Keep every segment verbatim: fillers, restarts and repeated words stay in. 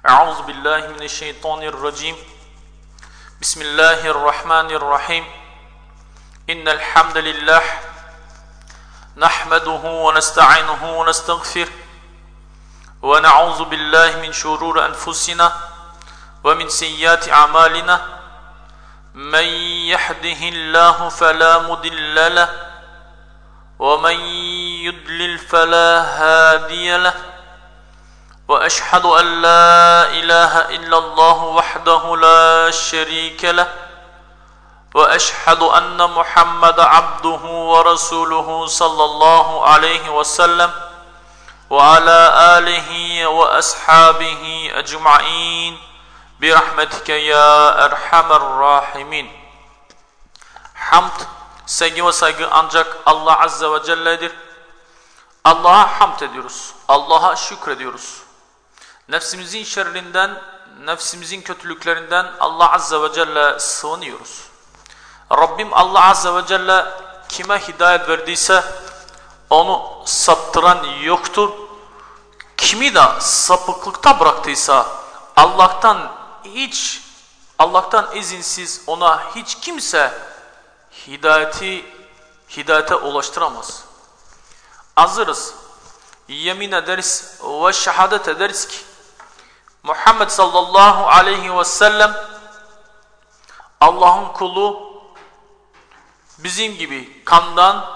أعوذ بالله من الشيطان الرجيم بسم الله الرحمن الرحيم إن الحمد لله نحمده ونستعينه ونستغفره ونعوذ بالله من شرور أنفسنا ومن سيئات أعمالنا من يهده الله فلا مضل له ومن يضلل فلا هادي له وأشهد أن لا إله إلا الله وحده لا شريك له وأشهد أن محمد عبده ورسوله صلى الله عليه وسلم وعلى آله وأصحابه أجمعين برحمتك يا أرحم الراحمين. Hamd, sevgi ve saygı ancak Allah Azze ve Celle'dir. Allah'a hamd ediyoruz. Allah'a şükrediyoruz. Nefsimizin şerrinden, nefsimizin kötülüklerinden Allah Azze ve Celle sığınıyoruz. Rabbim Allah Azze ve Celle kime hidayet verdiyse onu saptıran yoktur. Kimi de sapıklıkta bıraktıysa Allah'tan hiç, Allah'tan izinsiz ona hiç kimse hidayeti, hidayete ulaştıramaz. Hazırız. Yemin ederiz ve şehadet ederiz ki Muhammed sallallahu aleyhi ve sellem Allah'ın kulu, bizim gibi kandan,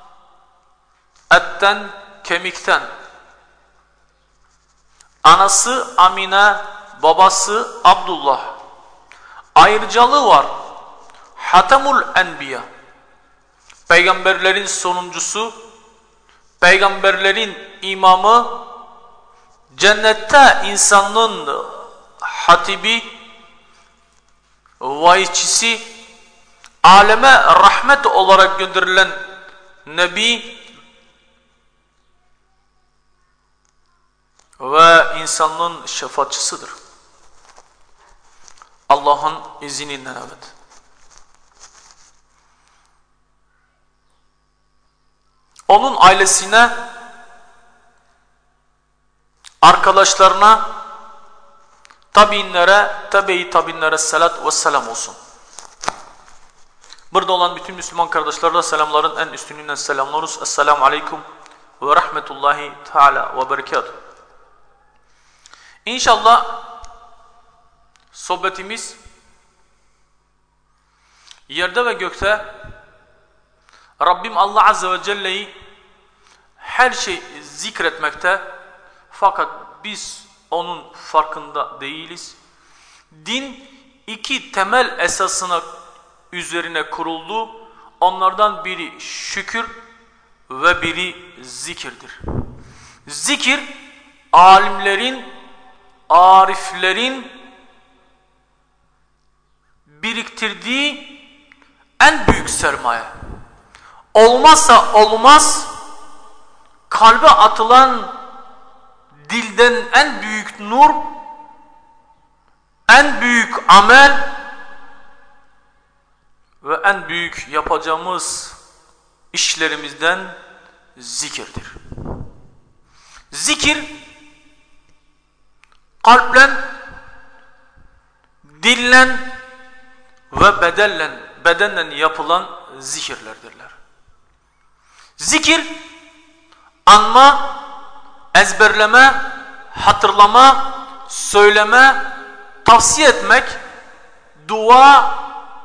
etten, kemikten, anası Amine, babası Abdullah, ayrıcalığı var. Hatemul Enbiya, peygamberlerin sonuncusu, peygamberlerin imamı, cennette insanlığın hatibi, vaizçisi, aleme rahmet olarak gönderilen Nebi ve insanlığın şefaatçisidir. Allah'ın izniyle evet. Onun ailesine, arkadaşlarına, tabiinlere, tabi-i tabiinlere selat ve selam olsun. Burada olan bütün Müslüman kardeşlerle selamların en üstünlüğünden selamlıyoruz. Esselamu Aleyküm ve Rahmetullahi Teala ve Berekatuhu. İnşallah sohbetimiz yerde ve gökte Rabbim Allah Azze ve Celle'yi her şey zikretmekte, fakat biz onun farkında değiliz. Din iki temel esasına üzerine kuruldu. Onlardan biri şükür ve biri zikirdir. Zikir, alimlerin, ariflerin biriktirdiği en büyük sermaye. Olmazsa olmaz, kalbe atılan dilden en büyük nur, en büyük amel ve en büyük yapacağımız işlerimizden zikirdir. Zikir, kalple, dille ve bedenle, bedenle yapılan zikirlerdirler. Zikir, anma, ezberleme, hatırlama, söyleme, tavsiye etmek, dua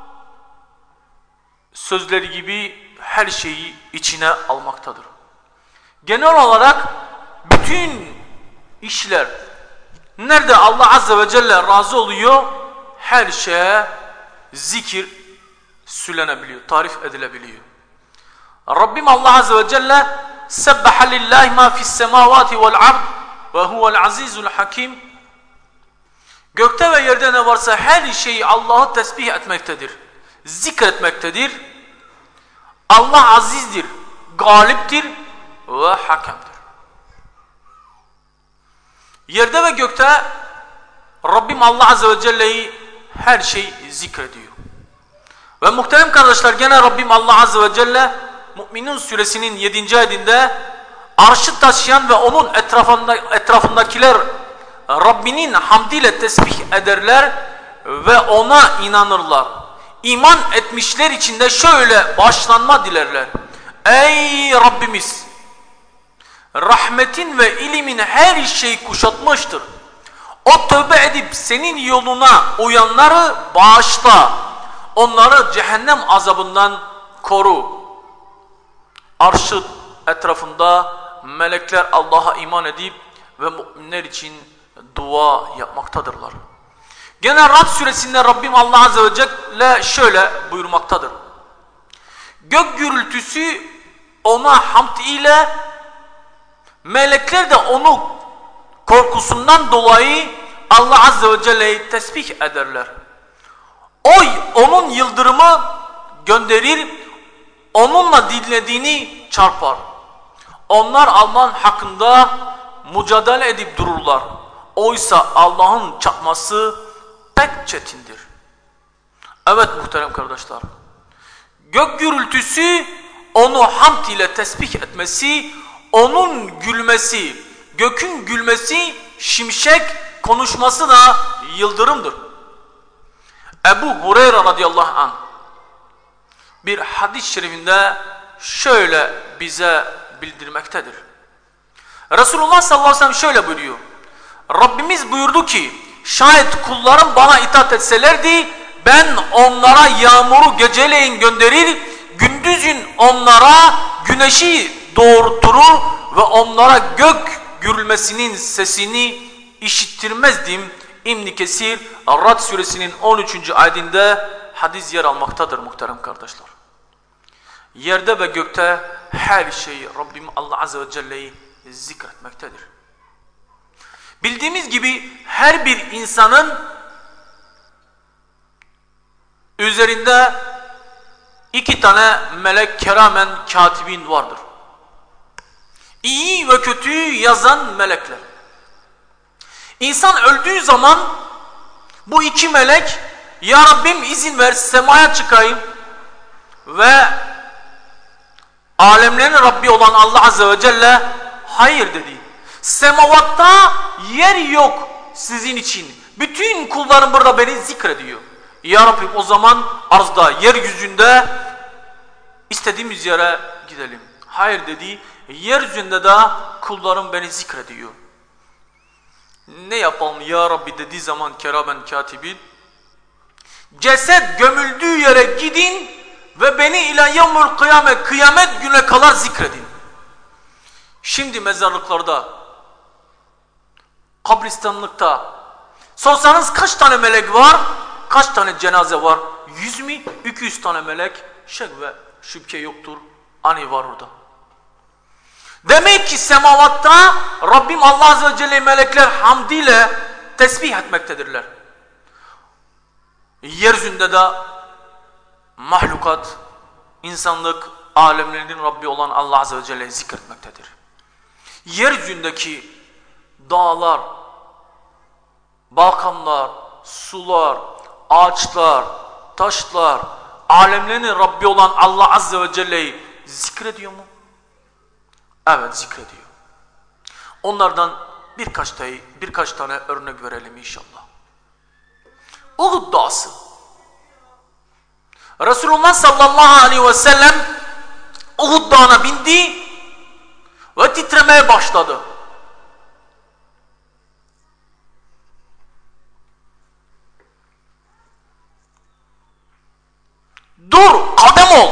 sözleri gibi her şeyi içine almaktadır. Genel olarak bütün işler nerede Allah Azze ve Celle razı oluyor, her şeye zikir söylenebiliyor, tarif edilebiliyor. Rabbim Allah Azze ve Celle sebbaha lillahi ma fis semavati vel ard ve huvel azizul hakim. Gökte ve yerde ne varsa her şeyi Allah'ı tesbih etmektedir, zikretmektedir. Allah azizdir, galiptir ve hakemdir. Yerde ve gökte Rabbim Allah Azze ve Celle'yi her şey zikrediyor. Ve muhterem kardeşler, gene Rabbim Allah Azze ve Celle Mü'minun suresinin yedinci ayetinde arşı taşıyan ve onun etrafında, etrafındakiler Rabbinin hamdiyle tesbih ederler ve ona inanırlar. İman etmişler içinde şöyle bağışlanma dilerler. Ey Rabbimiz! Rahmetin ve ilimin her şeyi kuşatmıştır. O tövbe edip senin yoluna uyanları bağışla. Onları cehennem azabından koru. Arşı etrafında melekler Allah'a iman edip ve müminler için dua yapmaktadırlar. Gene Rad suresinde Rabbim Allah Azze ve Celle şöyle buyurmaktadır. Gök gürültüsü ona hamd ile, melekler de onu korkusundan dolayı Allah Azze ve Celle'yi tesbih ederler. O onun yıldırımı gönderir, onunla dilediğini çarpar. Onlar Allah'ın hakkında mücadele edip dururlar. Oysa Allah'ın çarpması pek çetindir. Evet muhterem kardeşler. Gök gürültüsü onu hamd ile tesbih etmesi, onun gülmesi, gökün gülmesi, şimşek konuşması da yıldırımdır. Ebu Hureyre radıyallahu anh bir hadis-i şerifinde şöyle bize bildirmektedir. Resulullah sallallahu aleyhi ve sellem şöyle buyuruyor. Rabbimiz buyurdu ki, şayet kullarım bana itaat etselerdi, ben onlara yağmuru geceleyin gönderir, gündüzün onlara güneşi doğurturur ve onlara gök gürülmesinin sesini işittirmezdim. İbn Kesir Rad suresinin on üçüncü ayetinde hadis yer almaktadır muhterem kardeşler. Yerde ve gökte her şeyi Rabbim Allah Azze ve Celle'yi zikretmektedir. Bildiğimiz gibi her bir insanın üzerinde iki tane melek keramen katibin vardır. İyi ve kötüyü yazan melekler. İnsan öldüğü zaman bu iki melek, ya Rabbim izin ver semaya çıkayım ve alemlerin Rabbi olan Allah Azze ve Celle hayır dedi. Semavatta yer yok sizin için. Bütün kullarım burada beni zikrediyor. Ya Rabbim o zaman arzda, yeryüzünde istediğimiz yere gidelim. Hayır dedi. Yeryüzünde de kullarım beni zikrediyor. Ne yapalım ya Rabbi dediği zaman keramen katibin, ceset gömüldüğü yere gidin ve beni ila yevmül kıyamet, kıyamet güne kadar zikredin. Şimdi mezarlıklarda, kabristanlıkta sorsanız kaç tane melek var, kaç tane cenaze var? Yüz mi? iki yüz tane melek, şek ve şüphe yoktur. Ani var orada. Demek ki semavatta Rabbim Allah Azze ve Celle melekler hamdiyle tesbih etmektedirler. Yeryüzünde de mahlukat, insanlık, alemlerin Rabbi olan Allah Azze ve Celle'yi zikretmektedir. Yeryüzündeki dağlar, balkanlar, sular, ağaçlar, taşlar, alemlerin Rabbi olan Allah Azze ve Celle'yi zikrediyor mu? Evet zikrediyor. Onlardan birkaç tane, birkaç tane örnek verelim inşallah. Uhud Dağısı. Resulullah sallallahu aleyhi ve sellem Uhud Dağı'na bindi ve titremeye başladı. Dur, kadem ol.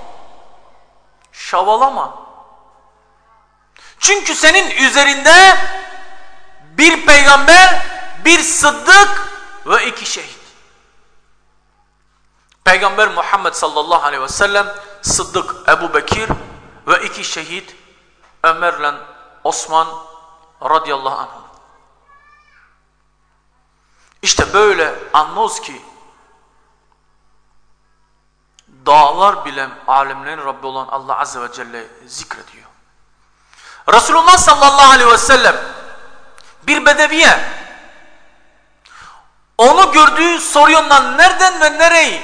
Şavalama. Çünkü senin üzerinde bir peygamber, bir sıddık ve iki şehit. Peygamber Muhammed sallallahu aleyhi ve sellem, sıddık Ebu Bekir ve iki şehit Ömer'le Osman radıyallahu anh. İşte böyle anlıyoruz ki dağlar bile alemlerin Rabbi olan Allah Azze ve Celle zikrediyor. Resulullah sallallahu aleyhi ve sellem bir bedeviye onu gördüğü soruyor ondan nereden ve nereyi?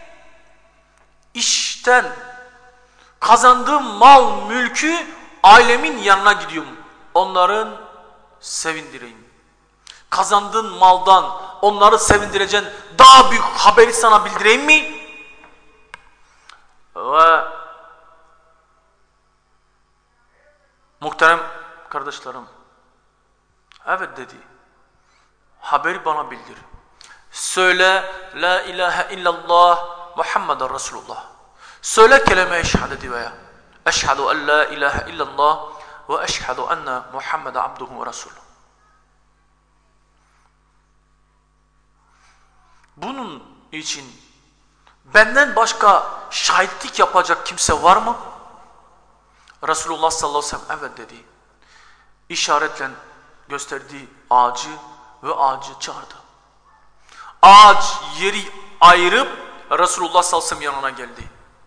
İşten kazandığım mal mülkü ailemin yanına gidiyorum. Onların sevindireyim. Kazandığın maldan onları sevindireceğin daha büyük haberi sana bildireyim mi? Ve muhterem kardeşlerim, evet dedi. Haberi bana bildir. Söyle la ilahe illallah Muhammeden Resulullah. Söyle kelime-i şehadeti veya eşhedü en la ilahe illallah ve eşhedü enne Muhammeden abduhu ve resulü. Bunun için benden başka şahitlik yapacak kimse var mı? Resulullah sallallahu aleyhi ve sellem evet dedi. İşaretle gösterdiği ağacı ve ağacı çağırdı. Ağaç yeri ayırıp Resulullah sallallahu aleyhi ve sellem yanına geldi.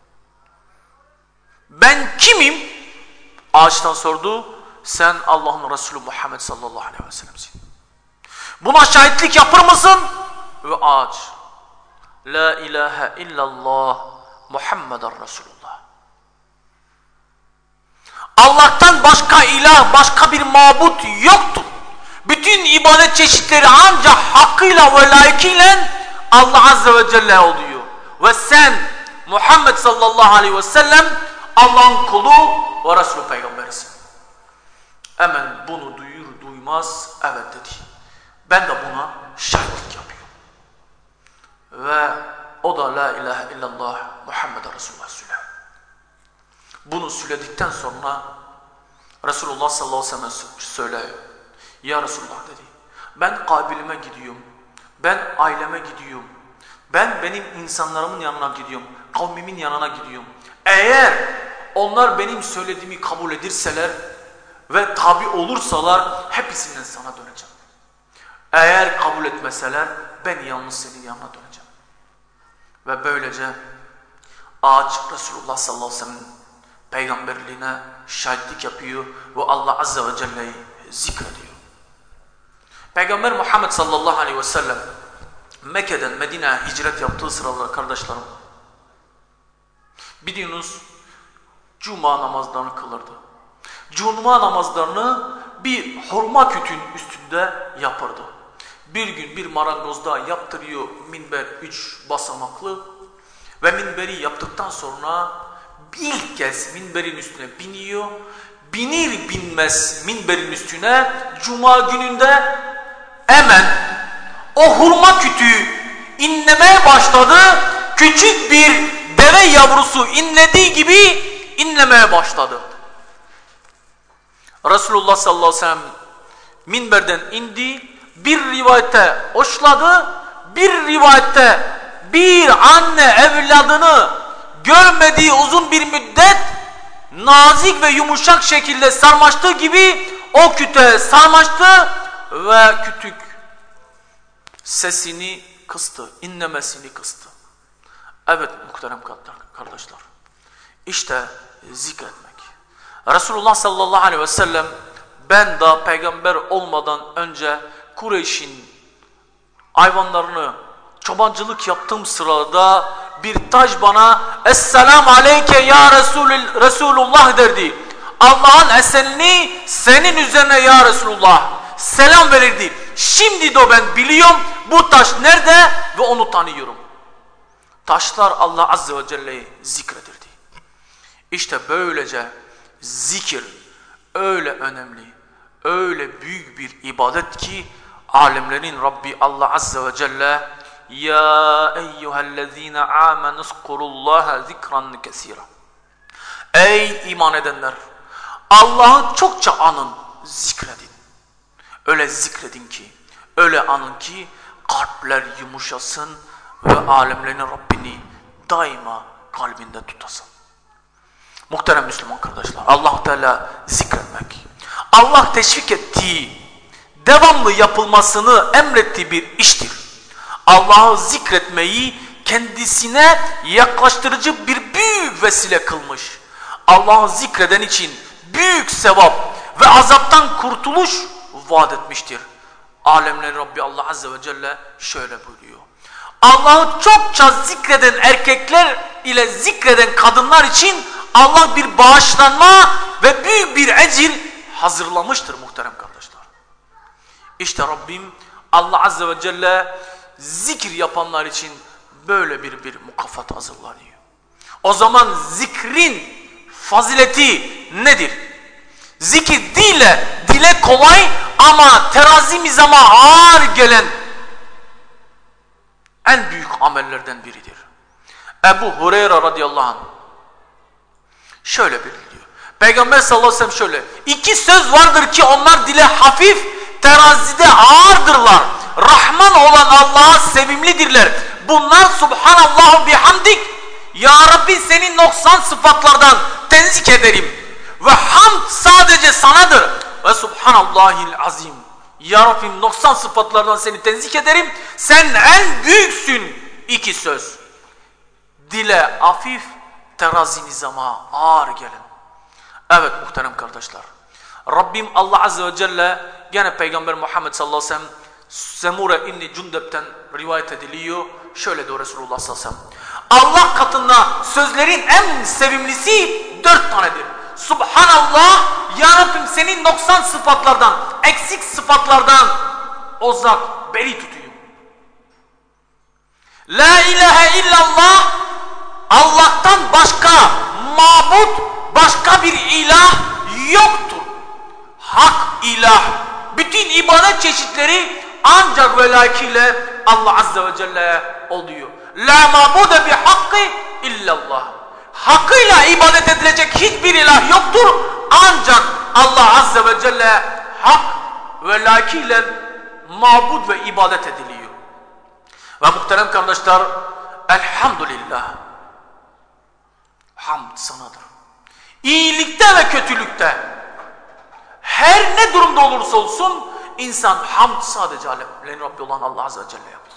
Ben kimim? Ağaçtan sordu. Sen Allah'ın Resulü Muhammed sallallahu aleyhi ve sellem'sin. Buna şahitlik yapar mısın? Ve ağaç la ilahe illallah Muhammeden Resulullah. Allah'tan başka ilah, başka bir mabut yoktur. Bütün ibadet çeşitleri ancak hakkıyla ve layıkıyla Allah Azze ve Celle oluyor. Ve sen Muhammed sallallahu aleyhi ve sellem Allah'ın kulu ve Resulü peygamberisin. Hemen bunu duyur duymaz evet dedi. Ben de buna şahitlik yapıyorum. Ve o da la ilahe illallah Muhammeden Resulullah söylüyor. Bunu söyledikten sonra Resulullah sallallahu aleyhi ve sellem söylüyor. Ya Resulullah dedi. Ben kabilime gidiyorum. Ben aileme gidiyorum. Ben benim insanlarımın yanına gidiyorum. Kavmimin yanına gidiyorum. Eğer onlar benim söylediğimi kabul edirseler ve tabi olursalar hepsinden sana döneceğim. Eğer kabul etmeseler ben yalnız senin yanına döneceğim. Ve böylece ağaç Resulullah sallallahu aleyhi ve sellem peygamberliğine şahitlik yapıyor ve Allah Azze ve Celle'yi zikrediyor. Peygamber Muhammed sallallahu aleyhi ve sellem Mekke'den Medine'ye hicret yaptığı sırada kardeşlerim biliyorsunuz Cuma namazlarını kılırdı. Cuma namazlarını bir hurma kütüğün üstünde yapardı. Bir gün bir marangozda yaptırıyor minber üç basamaklı ve minberi yaptıktan sonra ilk kez minberin üstüne biniyor. Binir binmez minberin üstüne Cuma gününde hemen o hurma kütüğü inlemeye başladı. Küçük bir deve yavrusu inlediği gibi inlemeye başladı. Resulullah sallallahu aleyhi ve sellem minberden indi. Bir rivayette hoşladı. Bir rivayette bir anne evladını görmediği uzun bir müddet nazik ve yumuşak şekilde sarmaştığı gibi o kütüğe sarmaştı ve kütük sesini kıstı, inlemesini kıstı. Evet muhterem kardeşler, işte zikretmek. Resulullah sallallahu aleyhi ve sellem ben daha peygamber olmadan önce Kureyş'in hayvanlarını çobancılık yaptığım sırada bir taş bana Esselamu aleyke ya Resul Resulullah derdi. Allah'ın esenliği senin üzerine ya Resulullah selam verirdi. Şimdi de ben biliyorum bu taş nerede ve onu tanıyorum. Taşlar Allah Azze ve Celle'yi zikredirdi. İşte böylece zikir öyle önemli, öyle büyük bir ibadet ki alemlerin Rabbi Allah Azze ve Celle ya eyyühellezine amenü zkurullaha zikran kesira. Ey iman edenler, Allah'ı çokça anın, zikredin. Öyle zikredin ki, öyle anın ki kalpler yumuşasın ve alemlerin Rabbini daima kalbinde tutasın. Muhterem Müslüman kardeşler, Allah Teala zikretmek, Allah teşvik ettiği, devamlı yapılmasını emrettiği bir iştir. Allah'ı zikretmeyi kendisine yaklaştırıcı bir büyük vesile kılmış. Allah'ı zikreden için büyük sevap ve azaptan kurtuluş vaat etmiştir. Alemlerin Rabbi Allah Azze ve Celle şöyle buyuruyor. Allah'ı çokça zikreden erkekler ile zikreden kadınlar için Allah bir bağışlanma ve büyük bir ecir hazırlamıştır muhterem kardeşler. İşte Rabbim Allah Azze ve Celle zikir yapanlar için böyle bir bir mukafat hazırlanıyor. O zaman zikrin fazileti nedir? Zikir dile, dile kolay ama terazi mizama ağır gelen en büyük amellerden biridir. Ebu Hureyre radıyallahu anh şöyle bildiriyor. Peygamber sallallahu aleyhi ve sellem şöyle: İki söz vardır ki onlar dile hafif, terazide ağırdırlar. Rahman olan Allah'a sevimlidirler. Bunlar Subhanallahu bihamdik. Ya Rabbi senin noksan sıfatlardan tenzih ederim. Ve hamd sadece sanadır. Ve Subhanallahil azim. Ya Rabbim noksan sıfatlardan seni tenzih ederim. Sen en büyüksün. İki söz. Dile hafif, terazi nizama ağır gelin. Evet muhterem kardeşler. Rabbim Allah Azze ve Celle gene Peygamber Muhammed sallallahu aleyhi ve sellem Semure İbni Cundeb'ten rivayet ediliyor. Şöyle diyor Resulullah sallallahu aleyhi ve sellem. Allah katında sözlerin en sevimlisi dört tanedir. Subhanallah, Ya Rabbim senin noksan sıfatlardan, eksik sıfatlardan uzak, beri tutuyum. La ilahe illallah, Allah'tan başka mabut, başka bir ilah yoktur. Hak ilah, bütün ibadet çeşitleri ancak ve lakiyle Allah Azze ve Celle oluyor. La mabude bi hakkı illallah. Hakkıyla ibadet edilecek hiçbir ilah yoktur. Ancak Allah Azze ve Celle hak ve lakiyle mabud ve ibadet ediliyor. Ve muhterem kardeşler, elhamdülillah. Hamd sanadır. İyilikte ve kötülükte, her ne durumda olursa olsun, insan hamd sadece alemlerin Rabbi olan Allah Azze ve Celle yapılıyor.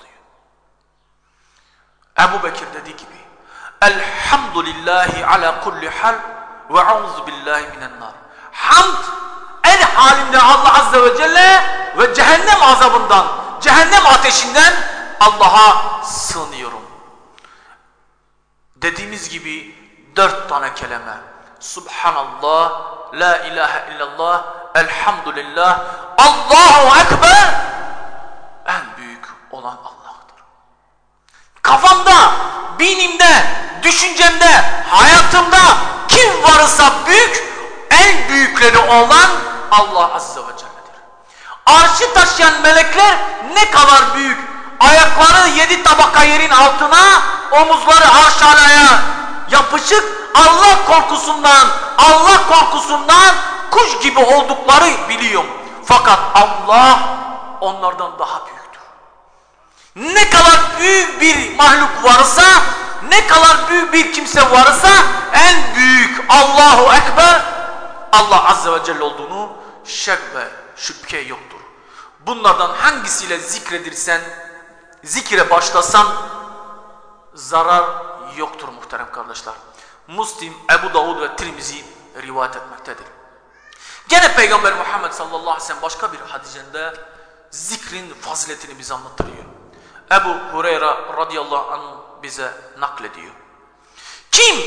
Ebu Bekir dediği gibi, elhamdülillahi ala kulli hal ve auzu billahi minen nar. Hamd en halinde Allah Azze ve Celle ve cehennem azabından, cehennem ateşinden Allah'a sığınıyorum. Dediğimiz gibi dört tane kelime. Subhanallah, la ilahe illallah, elhamdülillah, Allahu Ekber. En büyük olan Allah'tır. Kafamda, beynimde, düşüncemde, hayatımda kim varsa büyük, en büyükleri olan Allah Azze ve Celle'dir. Arşı taşıyan melekler ne kadar büyük, ayakları yedi tabaka yerin altına, omuzları arşalaya yapışık, Allah korkusundan, Allah korkusundan kuş gibi oldukları biliyorum. Fakat Allah onlardan daha büyüktür. Ne kadar büyük bir mahluk varsa, ne kadar büyük bir kimse varsa, en büyük Allahu Ekber Allah Azze ve Celle olduğunu şek ve şüphe yoktur. Bunlardan hangisiyle zikredirsen, zikre başlasan zarar yoktur muhterem kardeşler. Müslim, Ebu Davud ve Tirmizi rivayet etmektedir. Gene Peygamber Muhammed sallallahu aleyhi ve sellem başka bir hadisinde zikrin faziletini bize anlatıyor. Ebu Hureyre radıyallahu anh bize naklediyor. Kim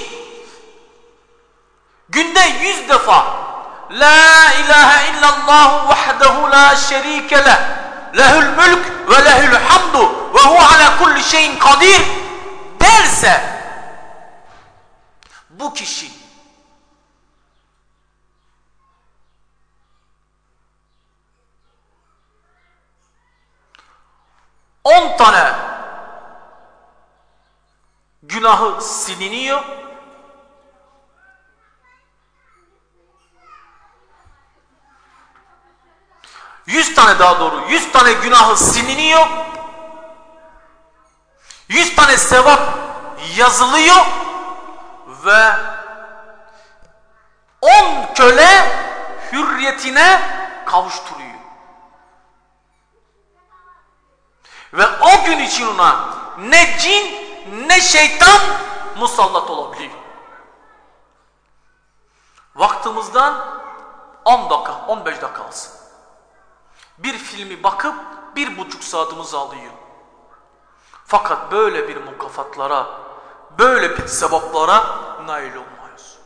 günde yüz defa La ilahe illallah vahdehu la şerike leh, lehül mülk ve lehül hamdu ve hu ala kulli şeyin kadir derse, bu kişi on tane günahı siliniyor, yüz tane daha doğru, yüz tane günahı siliniyor, yüz tane sevap yazılıyor ve on köle hürriyetine kavuşturuyor. Ve o gün için ona ne cin ne şeytan musallat olabiliyor. Vaktimizden on dakika, on beş dakika alsın. Bir filmi bakıp bir buçuk saatimizi alıyor. Fakat böyle bir mukafatlara, böyle bir sevaplara nail olmayız.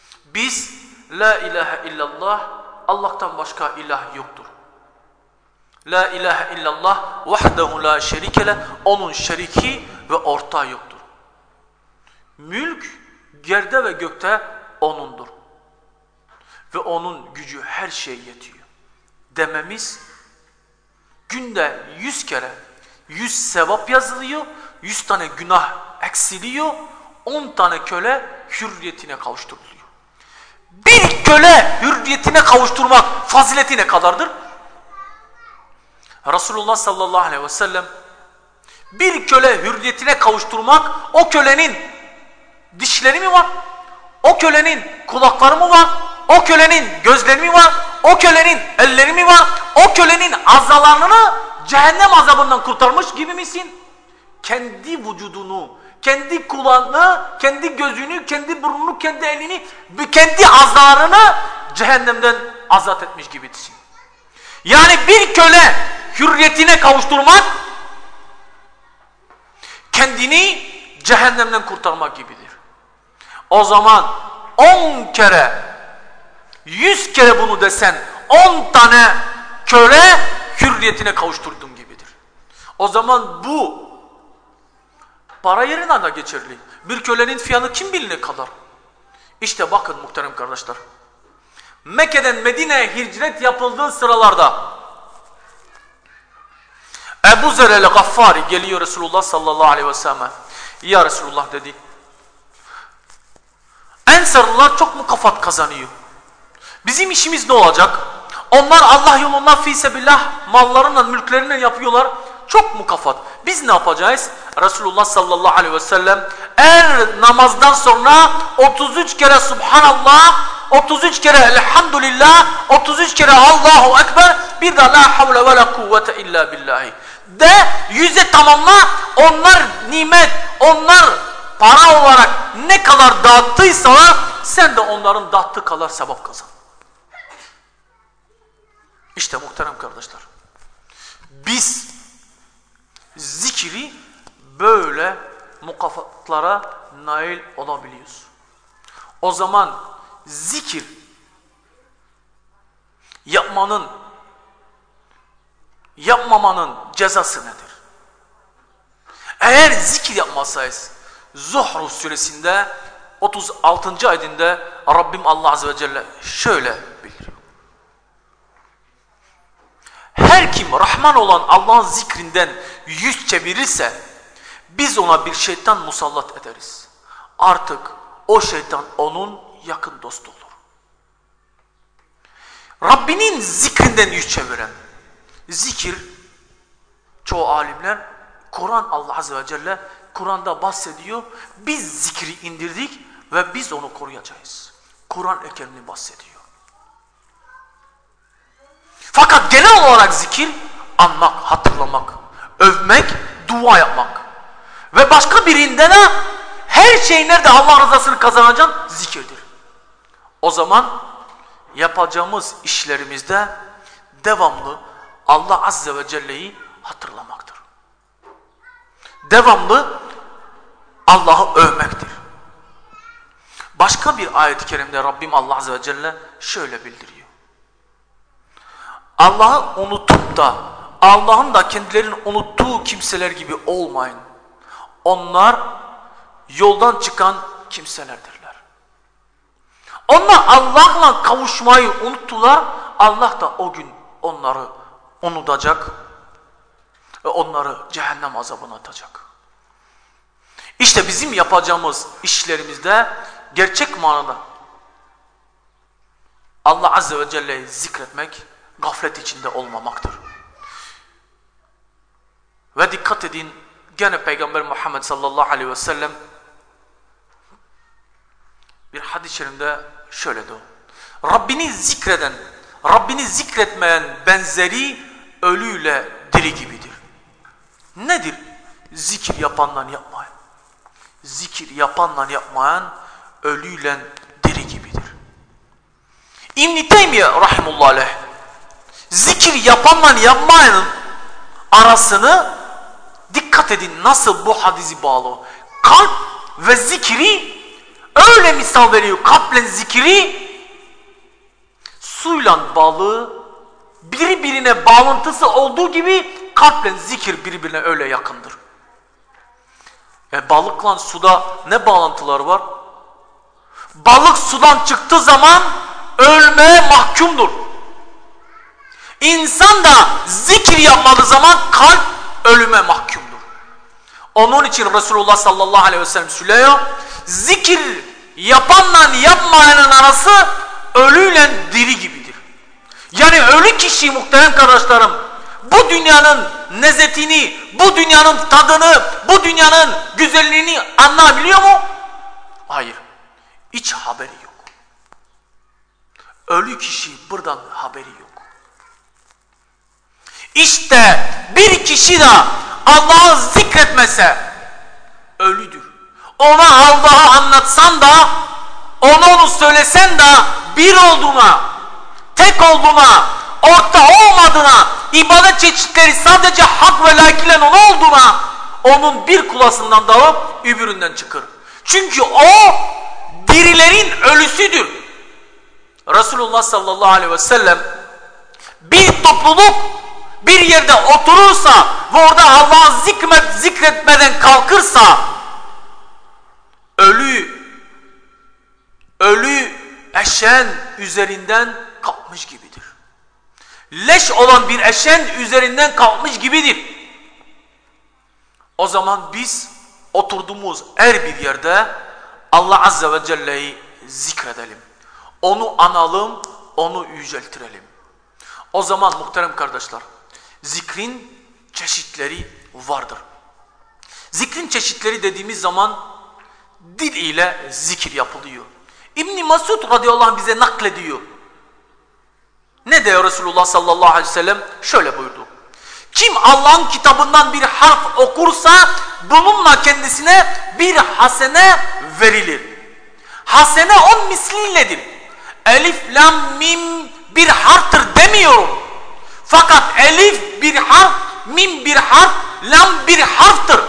Biz la ilahe illallah, Allah'tan başka ilah yoktur. La ilahe illallah vahdehu la şerike leh. Onun şeriki ve ortağı yoktur. Mülk yerde ve gökte O'nundur. Ve O'nun gücü her şeye yetiyor. Dememiz günde yüz kere yüz sevap yazılıyor, yüz tane günah eksiliyor, on tane köle hürriyetine kavuşturuluyor. Bir köle hürriyetine kavuşturmak fazileti ne kadardır? Resulullah sallallahu aleyhi ve sellem bir köle hürriyetine kavuşturmak, o kölenin dişleri mi var? O kölenin kulakları mı var? O kölenin gözleri mi var? O kölenin elleri mi var? O kölenin azalarını cehennem azabından kurtarmış gibi misin? Kendi vücudunu, kendi kulağını, kendi gözünü, kendi burnunu, kendi elini, kendi azalarını cehennemden azat etmiş gibisin. Yani bir köle hürriyetine kavuşturmak, kendini cehennemden kurtarmak gibidir. O zaman on kere, yüz kere bunu desen, on tane köle hürriyetine kavuşturduğun gibidir. O zaman bu para yerine de geçerli. Bir kölenin fiyatı kim bilir ne kadar? İşte bakın muhterem kardeşler. Mekke'den Medine'ye hicret yapıldığı sıralarda Ebu Zer el-Gaffari geliyor Resulullah sallallahu aleyhi ve sellem. Ya Resulullah dedi. Ensarlılar çok mukafat kazanıyor. Bizim işimiz ne olacak? Onlar Allah yolunda fisebillah mallarından, mülklerinden yapıyorlar. Çok mukafat. Biz ne yapacağız? Resulullah sallallahu aleyhi ve sellem her namazdan sonra otuz üç kere Subhanallah, otuz üç kere Elhamdülillah, otuz üç kere Allahu Ekber, bir de la havle ve la kuvvete illa billahi. De yüze tamamla, onlar nimet, onlar para olarak ne kadar dağıttıysalar sen de onların dağıttığı kadar sevap kazan. İşte muhterem kardeşler, biz zikri böyle mukafatlara nail olabiliyoruz. O zaman zikir yapmanın, yapmamanın cezası nedir? Eğer zikir yapmazsayız, Zuhruf suresinde otuz altıncı ayetinde Rabbim Allah Azze ve Celle şöyle bildiriyor. Her kim Rahman olan Allah'ın zikrinden yüz çevirirse biz ona bir şeytan musallat ederiz. Artık o şeytan onun yakın dostu olur. Rabbinin zikrinden yüz çeviren, zikir, çoğu alimler, Kur'an Allah Azze ve Celle Kur'an'da bahsediyor. Biz zikri indirdik ve biz onu koruyacağız. Kur'an-ı Kerim'i bahsediyor. Fakat genel olarak zikir anmak, hatırlamak, övmek, dua yapmak. Ve başka birinde de her şey nerede Allah rızasını kazanacaksın? Zikirdir. O zaman yapacağımız işlerimizde devamlı Allah Azze ve Celle'yi hatırlamaktır. Devamlı Allah'ı övmektir. Başka bir ayet-i kerimde Rabbim Allah Azze ve Celle şöyle bildiriyor. Allah'ı unutup da Allah'ın da kendilerinin unuttuğu kimseler gibi olmayın. Onlar yoldan çıkan kimselerdirler. Onlar Allah'la kavuşmayı unuttular. Allah da o gün onları unutacak ve onları cehennem azabına atacak. İşte bizim yapacağımız işlerimizde gerçek manada Allah Azze ve Celle'yi zikretmek, gaflet içinde olmamaktır. Ve dikkat edin, gene Peygamber Muhammed sallallahu aleyhi ve sellem bir hadis-i şerifinde şöyle diyor. Rabbini zikreden, Rabbini zikretmeyen benzeri ölüyle diri gibidir. Nedir? Zikir yapanla yapmayan. Zikir yapanla yapmayan ölüyle diri gibidir. İbn-i Teymiye rahimullah aleyh zikir yapanla yapmayanın arasını dikkat edin nasıl bu hadisi bağlı. Kalp ve zikri öyle misal veriyor. Kalple zikri suyla balığı birbirine bağlantısı olduğu gibi kalple zikir birbirine öyle yakındır. Yani balıkla suda ne bağlantıları var? Balık sudan çıktığı zaman ölmeye mahkumdur. İnsan da zikir yapmadığı zaman kalp ölüme mahkumdur. Onun için Resulullah sallallahu aleyhi ve sellem söylüyor, zikir yapanla yapmayanın arası ölüyle diri gibidir. Yani ölü kişi muhterem kardeşlerim, bu dünyanın lezzetini, bu dünyanın tadını, bu dünyanın güzelliğini anlayabiliyor mu? Hayır. Hiç haberi yok. Ölü kişi buradan haberi yok. İşte bir kişi de Allah'ı zikretmese ölüdür. Ona Allah'ı anlatsan da, ona onu söylesen de bir olduğuna, tek olduğuna, orta olmadığına, ibadet çeşitleri sadece hak ve layıkıyla ona olduğuna, onun bir kulağından dalıp öbüründen çıkar. Çünkü o dirilerin ölüsüdür. Resulullah sallallahu aleyhi ve sellem bir topluluk bir yerde oturursa ve orada Allah'ı zikret, zikretmeden kalkırsa ölü ölü eşeğin üzerinden kalkmış gibidir. Leş olan bir eşeğin üzerinden kalkmış gibidir. O zaman biz oturduğumuz her bir yerde Allah azze ve celle'yi zikredelim. Onu analım, onu yüceltirelim. O zaman muhterem kardeşler, zikrin çeşitleri vardır. Zikrin çeşitleri dediğimiz zaman dil ile zikir yapılıyor. İbn Mesud radıyallahu anh bize naklediyor. Ne diyor Resulullah sallallahu aleyhi ve sellem? Şöyle buyurdu. Kim Allah'ın kitabından bir harf okursa bununla kendisine bir hasene verilir. Hasene on misliyledir. Elif, lam, mim bir harftır demiyorum. Fakat elif bir harf, mim bir harf, lam bir harftır.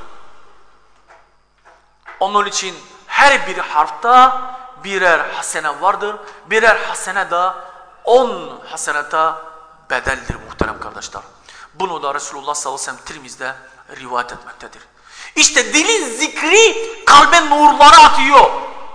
Onun için her bir harfta birer hasene vardır. Birer hasene de on hasenata bedeldir muhterem kardeşler. Bunu da Resulullah sallallahu aleyhi ve sellem Tirmiz'de rivayet etmektedir. İşte dilin zikri kalbe nurları atıyor.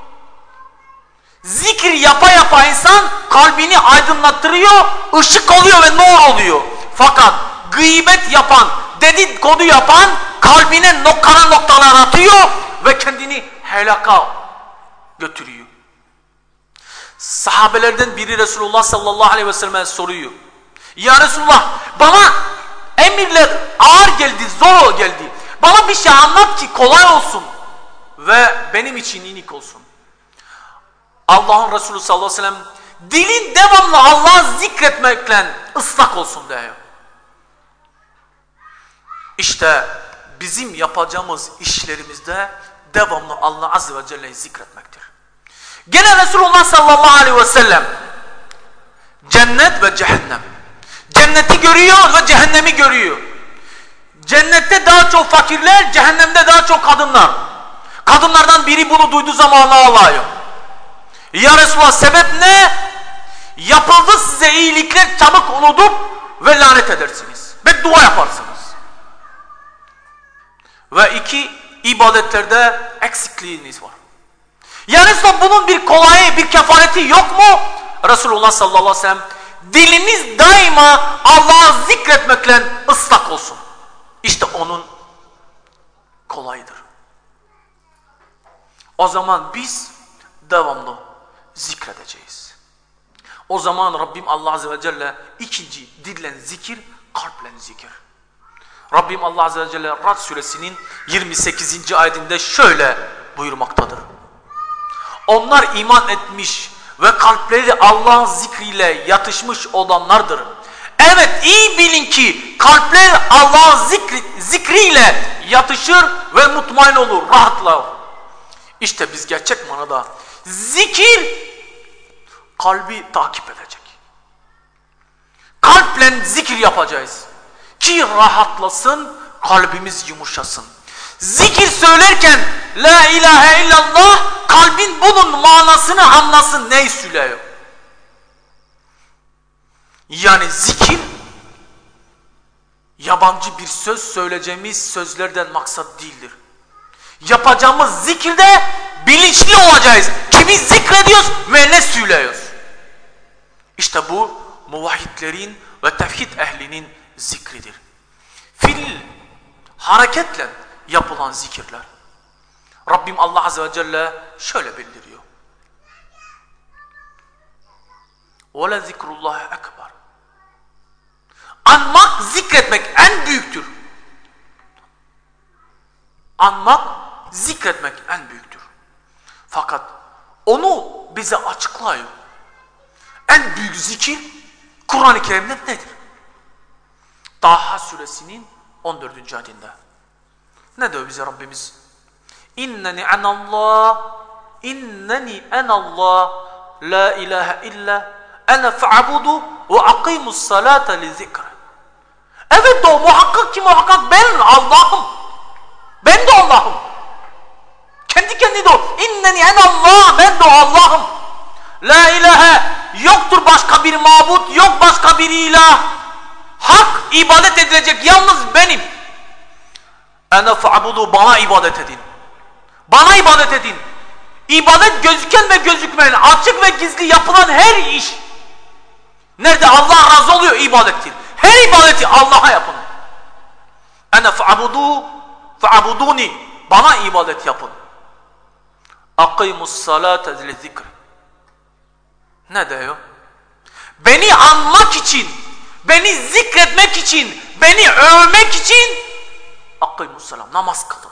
Zikir yapa yapa insan kalbini aydınlattırıyor, ışık oluyor ve nur oluyor. Fakat gıybet yapan, dedikodu yapan kalbine nokkara noktalar atıyor ve kendini helaka götürüyor. Sahabelerden biri Resulullah sallallahu aleyhi ve sellem'e soruyor. Ya Resulullah, bana emirler ağır geldi, zor geldi. Bana bir şey anlat ki kolay olsun ve benim için iyilik olsun. Allah'ın Resulü sallallahu aleyhi ve sellem dilin devamlı Allah'ı zikretmekle ıslak olsun diyor. İşte bizim yapacağımız işlerimizde devamlı Allah azze ve celle'yi zikretmektir. Gene Resulullah sallallahu aleyhi ve sellem cennet ve cehennem. Cenneti görüyor ve cehennemi görüyor. Cennette daha çok fakirler, cehennemde daha çok kadınlar. Kadınlardan biri bunu duyduğu zaman ağlıyor. Ya Resulullah, sebep ne? Yapıldı size iyilikler, çabuk unutup ve lanet edersiniz. Beddua yaparsınız. Ve iki, ibadetlerde eksikliğiniz var. Ya Resulullah, bunun bir kolayı, bir kefareti yok mu? Resulullah sallallahu aleyhi ve sellem diliniz daima Allah'ı zikretmekle ıslak olsun. İşte onun kolayıdır. O zaman biz devamlı zikredeceğiz. O zaman Rabbim Allah azze ve celle ikinci dille zikir, kalple zikir. Rabbim Allah azze ve celle Rad suresinin yirmi sekizinci ayetinde şöyle buyurmaktadır. Onlar iman etmiş ve kalpleri Allah'ın zikriyle yatışmış olanlardır. Evet, iyi bilin ki kalpler Allah'ın zikri, zikriyle yatışır ve mutmain olur, rahatlar. İşte biz gerçek manada zikir kalbi takip edecek. Kalple zikir yapacağız ki rahatlasın, kalbimiz yumuşasın. Zikir söylerken la ilahe illallah, kalbin bunun manasını anlasın, neyi söylüyor. Yani zikir, yabancı bir söz söyleyeceğimiz sözlerden maksat değildir. Yapacağımız zikirde bilinçli olacağız. Kimi zikrediyoruz ve ne söylüyoruz? İşte bu muvahhidlerin ve tevhid ehlinin zikridir. Fil, hareketle yapılan zikirler. Rabbim Allah Azze ve Celle şöyle bildiriyor. وَلَا ذِكْرُ اللّٰهِ اَكْبَرُ. Anmak, zikretmek en büyüktür. Anmak, zikretmek en büyüktür. Fakat onu bize açıklıyor. En büyük zikir Kur'an-ı Kerim'de nedir? Taha suresinin on dördüncü ayetinde. Ne diyor bize Rabbimiz? İnneni enallah, inneni enallah, la ilahe illa ene fe'abudu ve akimus salate li zikre. Evet o muhakkak ki muhakkak ben Allah'ım. Ben de Allah'ım. Kendi kendine de o. İnneni enallah, ben de Allah'ım. La ilahe, yoktur başka bir mabut, yok başka bir ilah. Hak ibadet edilecek yalnız benim. Ene fe'abudu, bana ibadet edin. Bana ibadet edin. İbadet gözüken ve gözükmeyen, açık ve gizli yapılan her iş. Nerede Allah razı oluyor ibadettir. Her ibadeti Allah'a yapın. Ene fe'abudu fe'abuduni, bana ibadet yapın. Akimus salate li zikr. Ne diyor? Beni anmak için, beni zikretmek için, beni övmek için akimus salam, namaz kılın.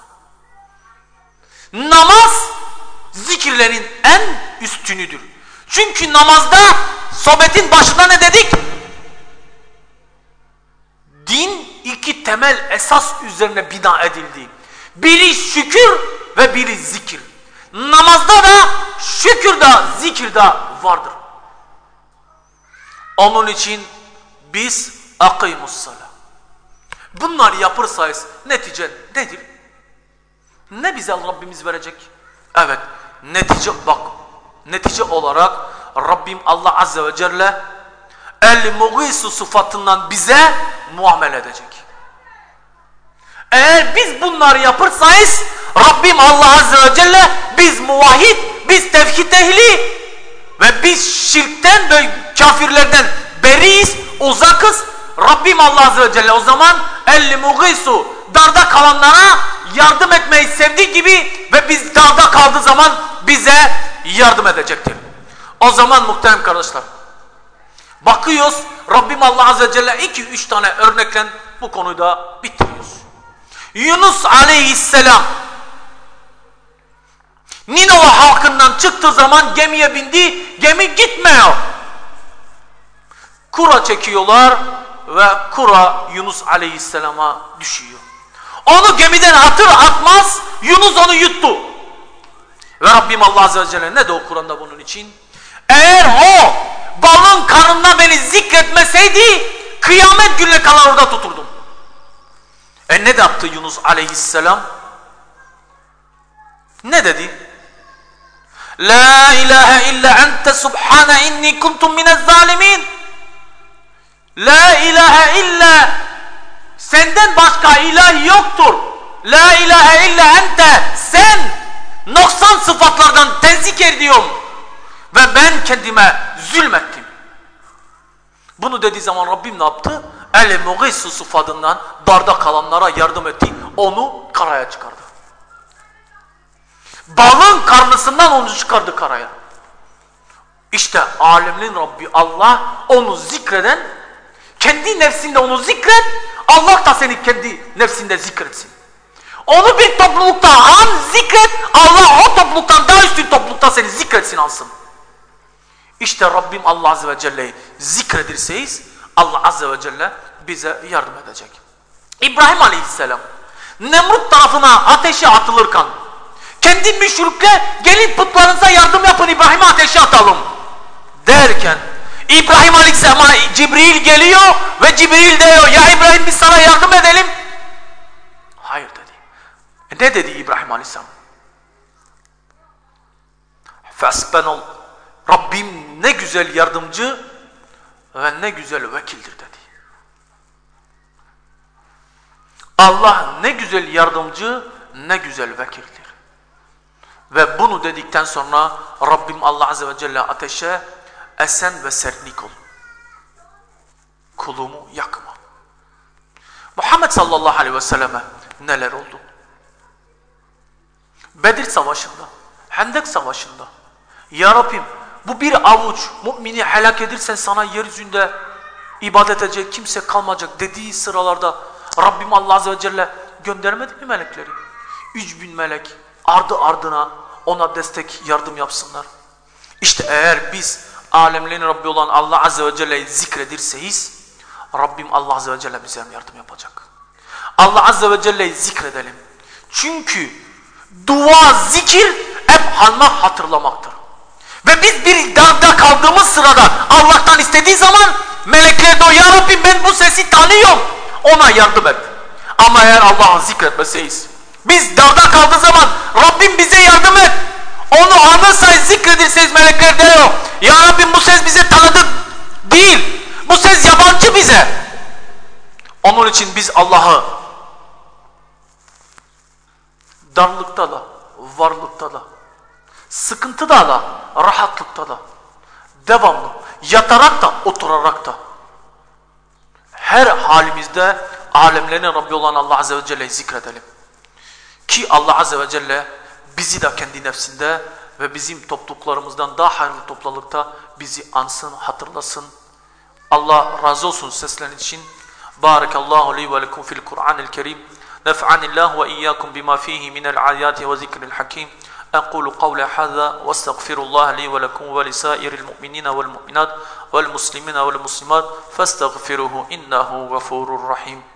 Namaz zikirlerin en üstünüdür. Çünkü namazda sohbetin başında ne dedik? Din iki temel esas üzerine bina edildi. Biri şükür ve biri zikir. Namazda da şükür de zikir de vardır. Onun için biz akimussalah. Bunları yapırsanız netice nedir? Ne bize Rabbimiz verecek? Evet, netice bak. Netice olarak Rabbim Allah Azze ve Celle El-Mugisu sıfatından bize muamele edecek. Eğer biz bunları yapırsanız Rabbim Allah Azze ve Celle biz muvahhid, biz tevhid ehli ve biz şirkten ve kafirlerden beriyiz, uzakız. Rabbim Allah Azze ve Celle o zaman El-Mugisu, darda kalanlara yardım etmeyi sevdiği gibi ve biz darda kaldığı zaman bize yardım edecektir. O zaman muhterem kardeşler, bakıyoruz Rabbim Allah Azze ve Celle iki üç tane örnekle bu konuyu da bitiriyoruz. Yunus Aleyhisselam Ninova halkından çıktığı zaman gemiye bindi, gemi gitmiyor. Kura çekiyorlar ve kura Yunus Aleyhisselam'a düşüyor. Onu gemiden atır atmaz Yunus onu yuttu. Ve Rabbim Allah Azze ve Celle ne de o Kur'an'da bunun için? Eğer o balın karnına beni zikretmeseydi kıyamet gününe kadar orada tuturdum. E ne de yaptı Yunus Aleyhisselam? Ne dedi? La ilahe illa ente subhane inni kuntum minez zalimin. La ilahe illa, senden başka ilah yoktur. La ilahe illa ente, sen noksan sıfatlardan tenzih ediyorum ve ben kendime zulmettim. Bunu dediği zaman Rabbim ne yaptı? El-Mugisu sıfatından darda kalanlara yardım etti. Onu karaya çıkardı. Balın karnısından onu çıkardı karaya. İşte alemlerin Rabbi Allah onu zikreden, kendi nefsinde onu zikret, Allah da seni kendi nefsinde zikretsin. Onu bir toplulukta an zikret, Allah o topluluktan daha üstün toplulukta seni zikretsin alsın. İşte Rabbim Allah Azze ve Celle'yi zikredirseniz Allah Azze ve Celle bize yardım edecek. İbrahim Aleyhisselam Nemrut tarafına ateşe atılırken kendi müşrikle gelin putlarınıza yardım yapın, İbrahim'e ateşe atalım derken İbrahim Aleyhisselam'a Cibril geliyor ve Cibril diyor ya İbrahim biz sana yardım edelim. Hayır dedi. E ne dedi İbrahim Aleyhisselam? Fesbenol, Rabbim ne güzel yardımcı ve ne güzel vekildir dedi. Allah ne güzel yardımcı, ne güzel vekildir. Ve bunu dedikten sonra Rabbim Allah Azze ve Celle ateşe esen ve serinlik ol. Kulumu yakma. Muhammed sallallahu aleyhi ve selleme neler oldu? Bedir savaşında, Hendek savaşında, Ya Rabbim bu bir avuç mümini helak edirsen sana yeryüzünde ibadet edecek kimse kalmayacak dediği sıralarda Rabbim Allah Azze ve Celle göndermedi mi melekleri? Üç bin melek ardı ardına ona destek yardım yapsınlar. İşte eğer biz alemlerin Rabbi olan Allah Azze ve Celle'yi zikredirseyiz Rabbim Allah Azze ve Celle bize yardım yapacak. Allah Azze ve Celle'yi zikredelim. Çünkü dua, zikir hep anmak, hatırlamaktır. Ve biz bir dağda kaldığımız sırada Allah'tan istediği zaman melekler de Ya Rabbim ben bu sesi tanıyorum. Ona yardım et. Ama eğer Allah'ı zikretmeseyiz, biz dağda kaldığı zaman Rabbim bize yardım et. Onu anırsaydınız, zikredirseniz melekler diyor Ya Rabbim bu ses bize tanıdık değil. Bu ses yabancı bize. Onun için biz Allah'ı darlıkta da, varlıkta da, sıkıntıda da, rahatlıkta da, devamlı, yatarak da, oturarak da, her halimizde alemlerin Rabbi olan Allah Azze ve Celle'yi zikredelim. Ki Allah Azze ve Celle bizi de kendi nefsinde ve bizim topluluklarımızdan daha hayırlı toplulukta bizi ansın, hatırlasın. Allah razı olsun sesleriniz için. Barakallahu li ve lekum fil Kur'anil Kerim. Nef'anillahu ve iyyakum bima fihi minel ayati ve zikril hakim. أقول قول هذا واستغفر الله لي ولكم ولسائر المؤمنين والمؤمنات والمسلمين والمسلمات فاستغفروه إنه غفور رحيم